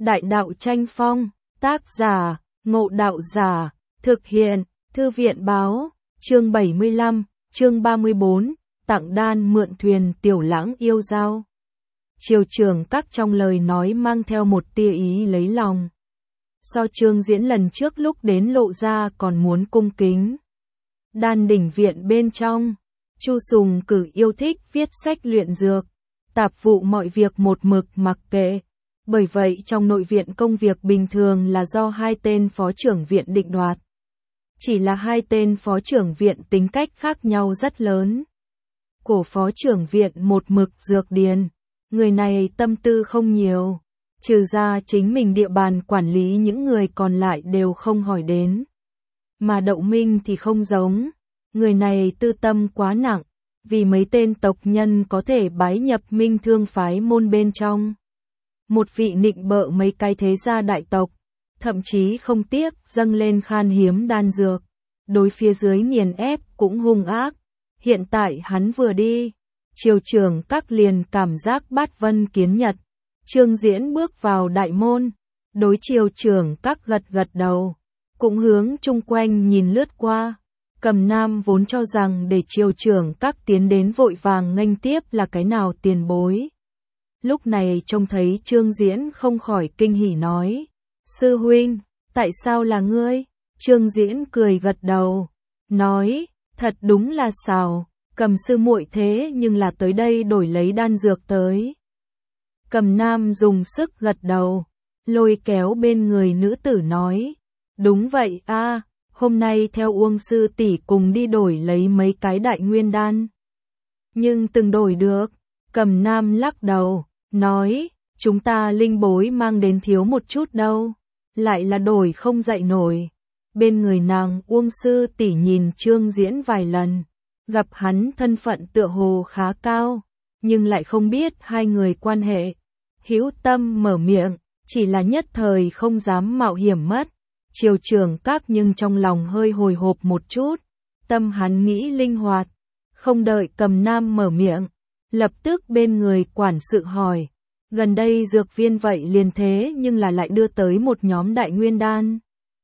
Đại đạo tranh phong, tác giả, Ngộ Đạo Giả, thực hiện, Thư viện báo, chương 75, chương 34, tặng đan mượn thuyền Tiểu Lãng yêu giao. Triều Trường Các trong lời nói mang theo một tia ý lấy lòng. So Trương Diễn lần trước lúc đến lộ ra còn muốn cung kính. Đan đỉnh viện bên trong, Chu Sùng Cử yêu thích viết sách luyện dược, tạp vụ mọi việc một mực mặc kệ. Bởi vậy trong nội viện công việc bình thường là do hai tên phó trưởng viện định đoạt. Chỉ là hai tên phó trưởng viện tính cách khác nhau rất lớn. Cổ phó trưởng viện một mực dược điền, người này tâm tư không nhiều, trừ ra chính mình địa bàn quản lý những người còn lại đều không hỏi đến. Mà Đậu Minh thì không giống, người này tư tâm quá nặng, vì mấy tên tộc nhân có thể bái nhập Minh Thương phái môn bên trong. Một vị nịnh bợ mấy cái thế gia đại tộc, thậm chí không tiếc dâng lên khan hiếm đan dược, đối phía dưới nghiền ép cũng hung ác. Hiện tại hắn vừa đi, Triều Trường Các liền cảm giác bát vân kiến nhật. Trương Diễn bước vào đại môn, đối Triều Trường Các gật gật đầu, cũng hướng chung quanh nhìn lướt qua. Cầm Nam vốn cho rằng để Triều Trường Các tiến đến vội vàng nghênh tiếp là cái nào tiền bối. Lúc này trông thấy Trương Diễn không khỏi kinh hỉ nói, sư huynh, tại sao là ngươi? Trương Diễn cười gật đầu, nói, thật đúng là xào, Cầm sư muội thế nhưng là tới đây đổi lấy đan dược tới. Cầm Nam dùng sức gật đầu, lôi kéo bên người nữ tử nói, đúng vậy a, hôm nay theo Uông sư tỷ cùng đi đổi lấy mấy cái đại nguyên đan. Nhưng từng đổi được, Cầm Nam lắc đầu, nói, chúng ta linh bối mang đến thiếu một chút đâu, lại là đổi không dậy nổi. Bên người nàng Uông sư tỷ nhìn Trương Diễn vài lần, gặp hắn thân phận tựa hồ khá cao, nhưng lại không biết hai người quan hệ. Hữu tâm mở miệng, chỉ là nhất thời không dám mạo hiểm mất. Triều Trường Các nhưng trong lòng hơi hồi hộp một chút, tâm hắn nghĩ linh hoạt, không đợi Cầm Nam mở miệng, lập tức bên người quản sự hỏi, gần đây dược viên vậy liền thế nhưng là lại đưa tới một nhóm đại nguyên đan.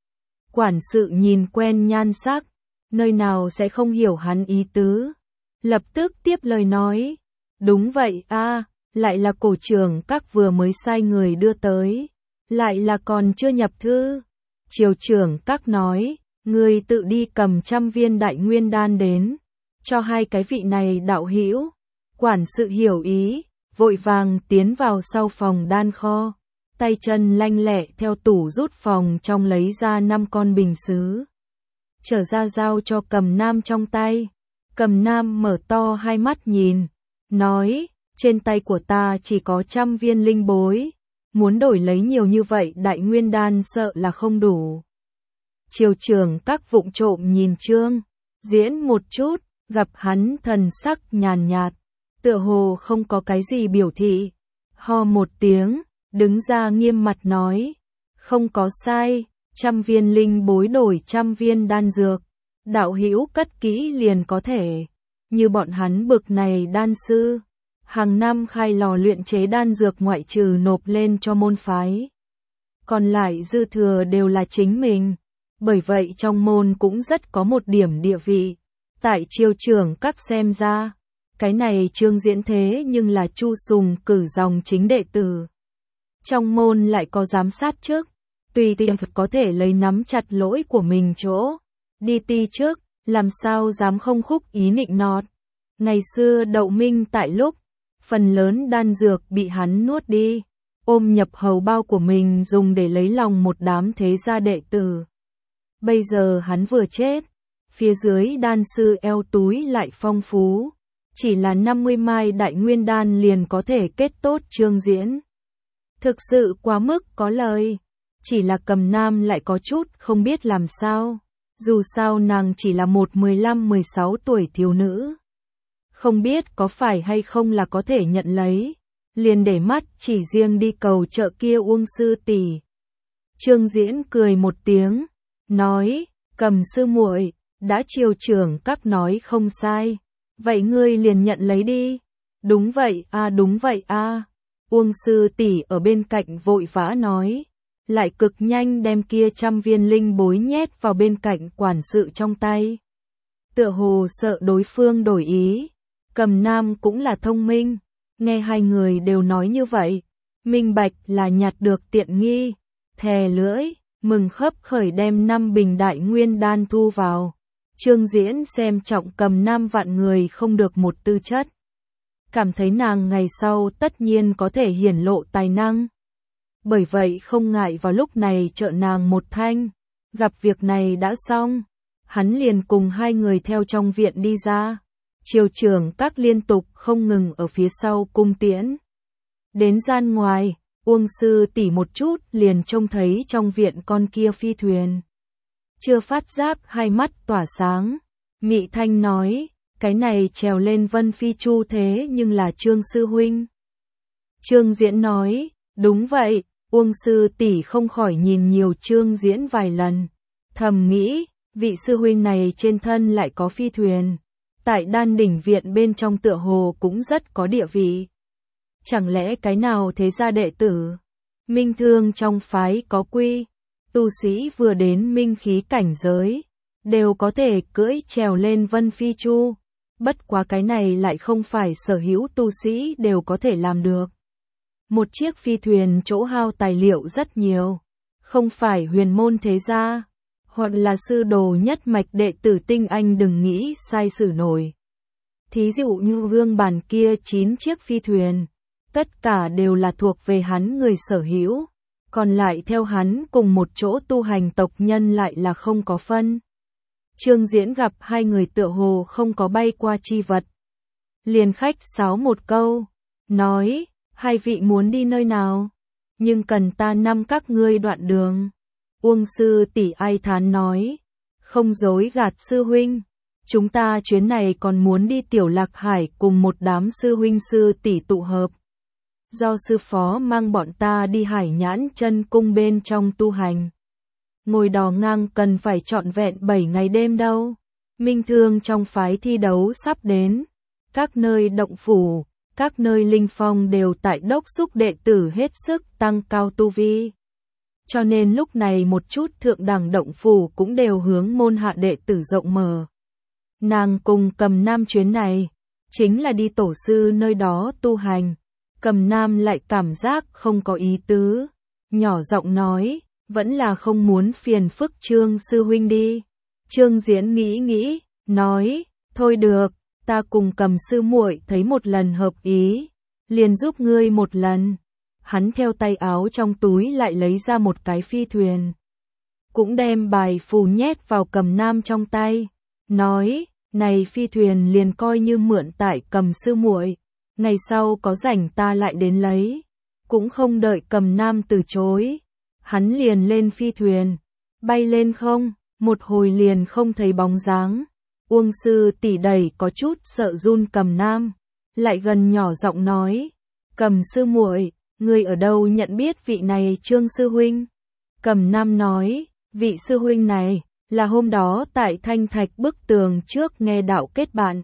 Quản sự nhìn quen nhan sắc, nơi nào sẽ không hiểu hắn ý tứ, lập tức tiếp lời nói, đúng vậy a, lại là Cổ Trường Các vừa mới sai người đưa tới, lại là còn chưa nhập thư. Triều Trường Các nói, ngươi tự đi cầm 100 viên đại nguyên đan đến, cho hai cái vị này đạo hữu. Quản sự hiểu ý, vội vàng tiến vào sau phòng đan kho, tay chân lanh lẹ theo tủ rút phòng trong lấy ra 5 con bình sứ, trở ra giao cho Cầm Nam trong tay. Cầm Nam mở to hai mắt nhìn, nói, trên tay của ta chỉ có 100 viên linh bối, muốn đổi lấy nhiều như vậy đại nguyên đan sợ là không đủ. Triều Trường Các vụng trộm nhìn Trương Diễn một chút, gặp hắn thần sắc nhàn nhạt, tựa hồ không có cái gì biểu thị, ho một tiếng, đứng ra nghiêm mặt nói, không có sai, 100 viên linh bối đổi 100 viên đan dược, đạo hữu cất kỹ liền có thể. Như bọn hắn bực này đan sư, hàng năm khai lò luyện chế đan dược ngoại trừ nộp lên cho môn phái, còn lại dư thừa đều là chính mình, bởi vậy trong môn cũng rất có một điểm địa vị. Tại Triều Trường Các xem ra, cái này Trương Diễn thế nhưng là Chu Sùng Cử dòng chính đệ tử. Trong môn lại có giám sát trước, tùy tiện có thể lấy nắm chặt lỗi của mình chỗ, đi ti trước, làm sao dám không khúc ý nịnh nọt. Ngày xưa Đậu Minh tại lúc, phần lớn đan dược bị hắn nuốt đi, ôm nhập hầu bao của mình dùng để lấy lòng một đám thế gia đệ tử. Bây giờ hắn vừa chết, phía dưới đan sư eo túi lại phong phú, chỉ là 50 mai đại nguyên đan liền có thể kết tốt Trương Diễn. Thực sự quá mức có lời, chỉ là Cầm Nam lại có chút không biết làm sao, dù sao nàng chỉ là một 15-16 tuổi thiếu nữ. Không biết có phải hay không là có thể nhận lấy, liền để mắt chỉ riêng đi cầu trợ kia Uông sư tỷ. Trương Diễn cười một tiếng, nói, Cầm sư muội, đã Triều Trường Các nói không sai, vậy ngươi liền nhận lấy đi. Đúng vậy a, đúng vậy a. Uông sư tỷ ở bên cạnh vội vã nói, lại cực nhanh đem kia 100 viên linh bối nhét vào bên cạnh quản sự trong tay. Tựa hồ sợ đối phương đổi ý. Cầm Nam cũng là thông minh, nghe hai người đều nói như vậy, minh bạch là nhặt được tiện nghi, thè lưỡi, mừng khấp khởi đem 5 bình đại nguyên đan thu vào. Trương Diễn xem trọng Cầm Nam vạn người không được một tư chất, cảm thấy nàng ngày sau tất nhiên có thể hiển lộ tài năng. Bởi vậy không ngại vào lúc này trợ nàng một thanh, gặp việc này đã xong, hắn liền cùng hai người theo trong viện đi ra. Triều trưởng các liên tục không ngừng ở phía sau cung tiễn. Đến gian ngoài, Uông sư tỷ một chút liền trông thấy trong viện con kia phi thuyền. Chưa phát giác hai mắt tỏa sáng, Mị Thanh nói, cái này trèo lên Vân Phi Chu thế nhưng là Trương sư huynh. Trương Diễn nói, đúng vậy. Uông sư tỷ không khỏi nhìn nhiều Trương Diễn vài lần, thầm nghĩ, vị sư huynh này trên thân lại có phi thuyền, tại Đan đỉnh viện bên trong tựa hồ cũng rất có địa vị. Chẳng lẽ cái nào thế gia đệ tử, minh thương trong phái có quy, tu sĩ vừa đến minh khí cảnh giới, đều có thể cưỡi trèo lên Vân Phi Chu, bất quá cái này lại không phải sở hữu tu sĩ đều có thể làm được. Một chiếc phi thuyền chỗ hao tài liệu rất nhiều, không phải huyền môn thế gia, hoặc là sư đồ nhất mạch đệ tử tinh anh đừng nghĩ sai sử nổi. Thí dụ như gương bàn kia 9 chiếc phi thuyền, tất cả đều là thuộc về hắn người sở hữu, còn lại theo hắn cùng một chỗ tu hành tộc nhân lại là không có phân. Trương Diễn gặp hai người tựa hồ không có bay qua chi vật, liền khách sáo một câu, nói, hai vị muốn đi nơi nào, nhưng cần ta năm các ngươi đoạn đường. Uông sư tỷ ai thán nói, không dối gạt sư huynh, chúng ta chuyến này còn muốn đi Tiểu Lạc Hải cùng một đám sư huynh sư tỷ tụ hợp. Do sư phó mang bọn ta đi Hải Nhãn Chân Cung bên trong tu hành. Ngồi đò ngang cần phải trọn vẹn 7 ngày đêm đâu. Minh thương trong phái thi đấu sắp đến, các nơi động phủ, các nơi linh phong đều tại đốc xúc đệ tử hết sức tăng cao tu vi. Cho nên lúc này một chút thượng đẳng động phủ cũng đều hướng môn hạ đệ tử rộng mở. Nàng cùng Cầm Nam chuyến này, chính là đi tổ sư nơi đó tu hành. Cầm Nam lại cảm giác không có ý tứ, nhỏ giọng nói, vẫn là không muốn phiền phức Trương sư huynh đi. Trương Diễn nghĩ, nói, thôi được, ta cùng Cầm sư muội thấy một lần hợp ý, liền giúp ngươi một lần. Hắn theo tay áo trong túi lại lấy ra một cái phi thuyền, cũng đem bài phù nhét vào Cầm Nam trong tay, nói, này phi thuyền liền coi như mượn tại Cầm sư muội, ngày sau có rảnh ta lại đến lấy. Cũng không đợi Cầm Nam từ chối, hắn liền lên phi thuyền, bay lên không, một hồi liền không thấy bóng dáng. Uông sư tỷ đẩy có chút sợ run Cầm Nam, lại gần nhỏ giọng nói, Cầm sư muội, ngươi ở đâu nhận biết vị này Trương sư huynh? Cầm Nam nói, vị sư huynh này là hôm đó tại Thanh Thạch bức tường trước nghe đạo kết bạn.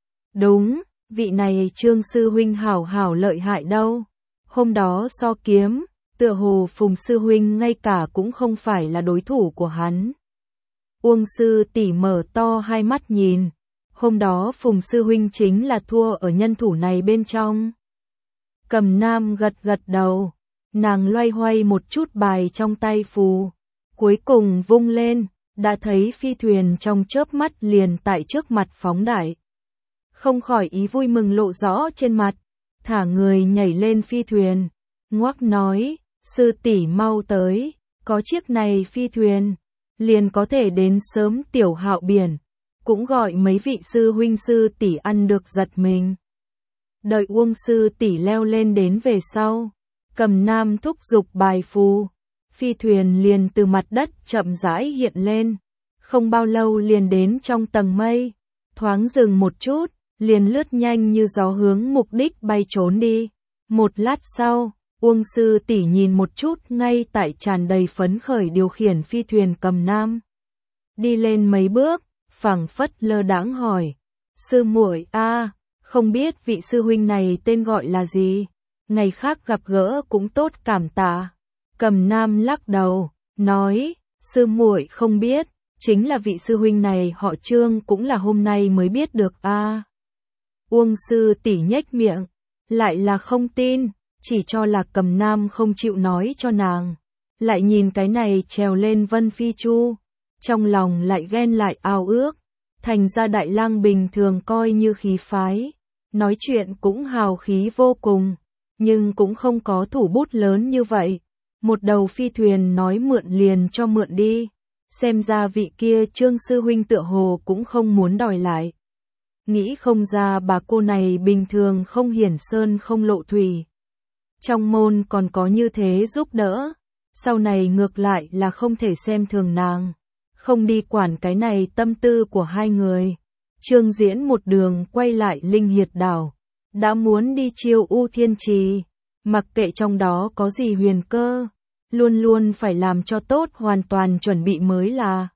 Đúng, vị này Trương sư huynh hảo lợi hại đâu. Hôm đó so kiếm, tựa hồ Phùng sư huynh ngay cả cũng không phải là đối thủ của hắn. Uông sư tỷ mở to hai mắt nhìn, hôm đó Phùng sư huynh chính là thua ở nhân thủ này bên trong. Cầm Nam gật đầu, nàng loay hoay một chút bài trong tay phù, cuối cùng vung lên, đã thấy phi thuyền trong chớp mắt liền tại trước mặt phóng đại. Không khỏi ý vui mừng lộ rõ trên mặt, thả người nhảy lên phi thuyền, ngoác nói, sư tỷ mau tới, có chiếc này phi thuyền, liền có thể đến sớm Tiểu Hạo biển, cũng gọi mấy vị sư huynh sư tỷ ăn được giật mình. Đợi Uông sư tỷ leo lên đến về sau, Cầm Nam thúc giục bài phù, phi thuyền liền từ mặt đất chậm rãi hiện lên, không bao lâu liền đến trong tầng mây, thoáng dừng một chút, liền lướt nhanh như gió hướng mục đích bay trốn đi. Một lát sau, Uông sư tỷ nhìn một chút ngay tại tràn đầy phấn khởi điều khiển phi thuyền Cầm Nam. Đi lên mấy bước, phảng phất lơ đãng hỏi, sư muội a, không biết vị sư huynh này tên gọi là gì? ngày khác gặp gỡ cũng tốt cảm tạ. Cầm Nam lắc đầu, nói, sư muội không biết, chính là vị sư huynh này họ Trương cũng là hôm nay mới biết được a. Uông sư tỷ nhếch miệng, lại là không tin, chỉ cho là Cầm Nam không chịu nói cho nàng. Lại nhìn cái này trèo lên Vân Phi Chu, trong lòng lại ghen lại ao ước, thành ra Đại Lang bình thường coi như khí phái, nói chuyện cũng hào khí vô cùng, nhưng cũng không có thủ bút lớn như vậy. Một đầu phi thuyền nói mượn liền cho mượn đi, xem ra vị kia Trương sư huynh tựa hồ cũng không muốn đòi lại. Nghĩ không ra bà cô này bình thường không hiển sơn không lộ thủy, trong môn còn có như thế giúp đỡ, sau này ngược lại là không thể xem thường nàng, không đi quản cái này tâm tư của hai người. Trương Diễn một đường quay lại Linh Hiệt đảo, đã muốn đi chiêu U Thiên Trì, mặc kệ trong đó có gì huyền cơ, luôn luôn phải làm cho tốt, hoàn toàn chuẩn bị mới là.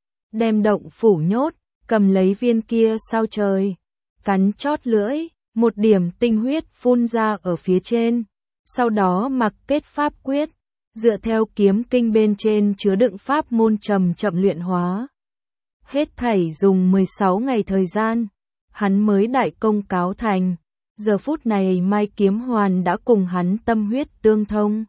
Đem động phủ nhốt, cầm lấy viên kia sao trời, cắn chót lưỡi, một điểm tinh huyết phun ra ở phía trên, sau đó mặc kết pháp quyết, dựa theo kiếm kinh bên trên chứa đựng pháp môn chậm chậm luyện hóa. Hết thảy dùng 16 ngày thời gian, hắn mới đại công cáo thành. Giờ phút này Mai Kiếm Hoàn đã cùng hắn tâm huyết tương thông.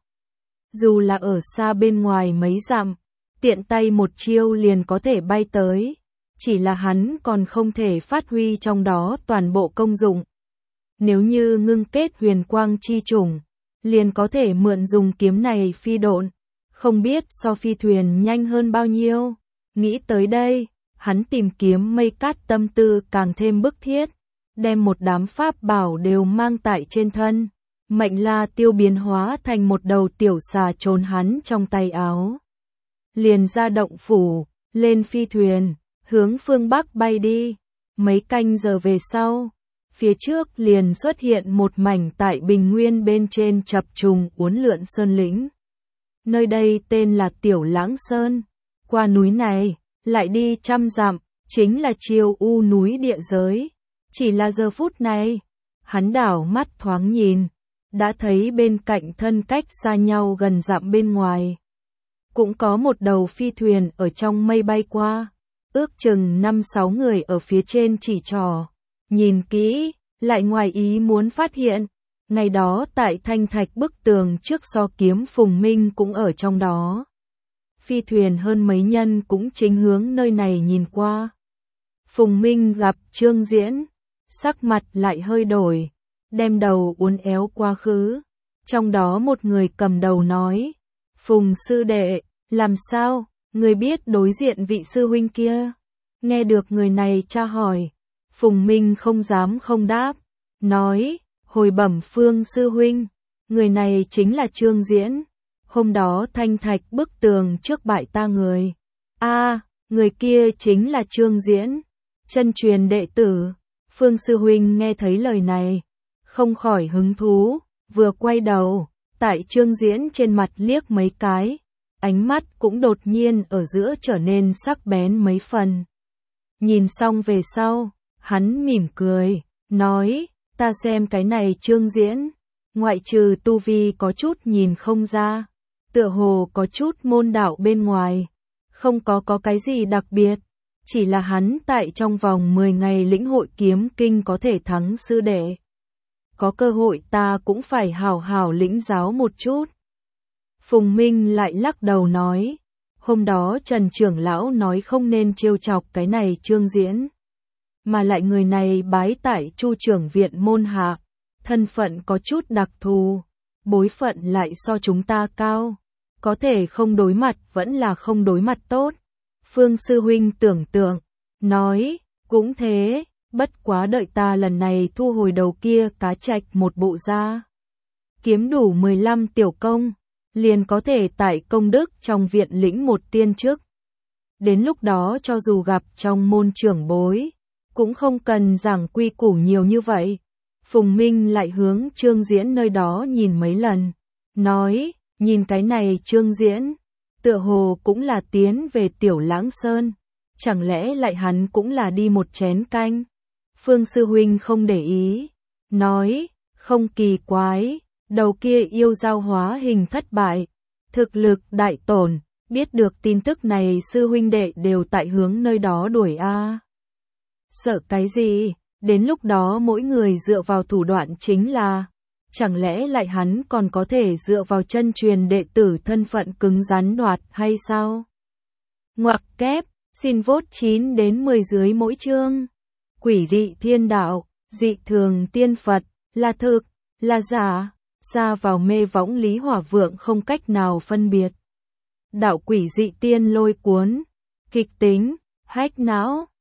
Dù là ở xa bên ngoài mấy dặm, tiện tay một chiêu liền có thể bay tới, chỉ là hắn còn không thể phát huy trong đó toàn bộ công dụng. Nếu như ngưng kết huyền quang chi chủng, liền có thể mượn dùng kiếm này phi độn, không biết so phi thuyền nhanh hơn bao nhiêu. Nghĩ tới đây, hắn tìm kiếm mây cát tâm tư càng thêm bức thiết, đem một đám pháp bảo đều mang tại trên thân. Mệnh La Tiêu biến hóa thành một đầu tiểu xà trốn hắn trong tay áo. Liền ra động phủ, lên phi thuyền, hướng phương Bắc bay đi. Mấy canh giờ về sau, phía trước liền xuất hiện một mảnh tại bình nguyên bên trên chập trùng uốn lượn sơn lĩnh. Nơi đây tên là Tiểu Lãng Sơn. Qua núi này, lại đi 100 dặm, chính là Chiêu U núi địa giới. Chỉ là giờ phút này, hắn đảo mắt thoáng nhìn, đã thấy bên cạnh thân cách xa nhau gần dặm bên ngoài. Cũng có một đầu phi thuyền ở trong mây bay qua, ước chừng 5-6 người ở phía trên chỉ trỏ. Nhìn kỹ, lại ngoài ý muốn phát hiện, ngày đó tại thanh thạch bức tường trước so kiếm Phùng Minh cũng ở trong đó. Phi thuyền hơn mấy nhân cũng chính hướng nơi này nhìn qua. Phùng Minh gặp Trương Diễn, sắc mặt lại hơi đổi, đem đầu uốn éo quá khứ. Trong đó một người cầm đầu nói, Phùng sư đệ, làm sao, người biết đối diện vị sư huynh kia? Nghe được người này tra hỏi, Phùng Minh không dám không đáp, nói, hồi bẩm Phương sư huynh, người này chính là Trương Diễn. Hôm đó thanh thạch bức tường trước bại ta người. Người kia chính là Trương Diễn, chân truyền đệ tử. Phương sư huynh nghe thấy lời này, không khỏi hứng thú, vừa quay đầu, tại Trương Diễn trên mặt liếc mấy cái, ánh mắt cũng đột nhiên ở giữa trở nên sắc bén mấy phần. Nhìn xong về sau, hắn mỉm cười, nói, ta xem cái này Trương Diễn, ngoại trừ tu vi có chút nhìn không ra, tựa hồ có chút môn đạo bên ngoài, không có cái gì đặc biệt, chỉ là hắn tại trong vòng 10 ngày lĩnh hội kiếm kinh có thể thắng sư đệ. Có cơ hội ta cũng phải hào hào lĩnh giáo một chút. Phùng Minh lại lắc đầu nói, hôm đó Trần trưởng lão nói không nên trêu chọc cái này Trương Diễn, mà lại người này bái tại Chu trưởng viện môn hạ, thân phận có chút đặc thù, bối phận lại so chúng ta cao, có thể không đối mặt vẫn là không đối mặt tốt. Phương sư huynh tưởng tượng, nói, cũng thế, bất quá đợi ta lần này thu hồi đầu kia cá trạch một bộ ra, kiếm đủ 15 tiểu công, liền có thể tại công đức trong viện lĩnh một tiên chức. Đến lúc đó cho dù gặp trong môn trưởng bối, cũng không cần giảng quy củ nhiều như vậy. Phùng Minh lại hướng Trương Diễn nơi đó nhìn mấy lần, nói, nhìn cái này Trương Diễn, tựa hồ cũng là tiến về Tiểu Lãng Sơn, chẳng lẽ lại hắn cũng là đi một chén canh? Phương sư huynh không để ý, nói, không kỳ quái, đầu kia yêu giao hóa hình thất bại, thực lực đại tổn, biết được tin tức này sư huynh đệ đều tại hướng nơi đó đuổi a. Sợ cái gì, đến lúc đó mỗi người dựa vào thủ đoạn chính là, chẳng lẽ lại hắn còn có thể dựa vào chân truyền đệ tử thân phận cứng rắn đoạt hay sao? Ngoặc kép, xin vote 9 đến 10 dưới mỗi chương. Quỷ dị thiên đạo, dị thường tiên Phật, là thực, là giả, xa vào mê võng Lý Hỏa Vượng không cách nào phân biệt. Đạo quỷ dị tiên lôi cuốn, kịch tính, hách não.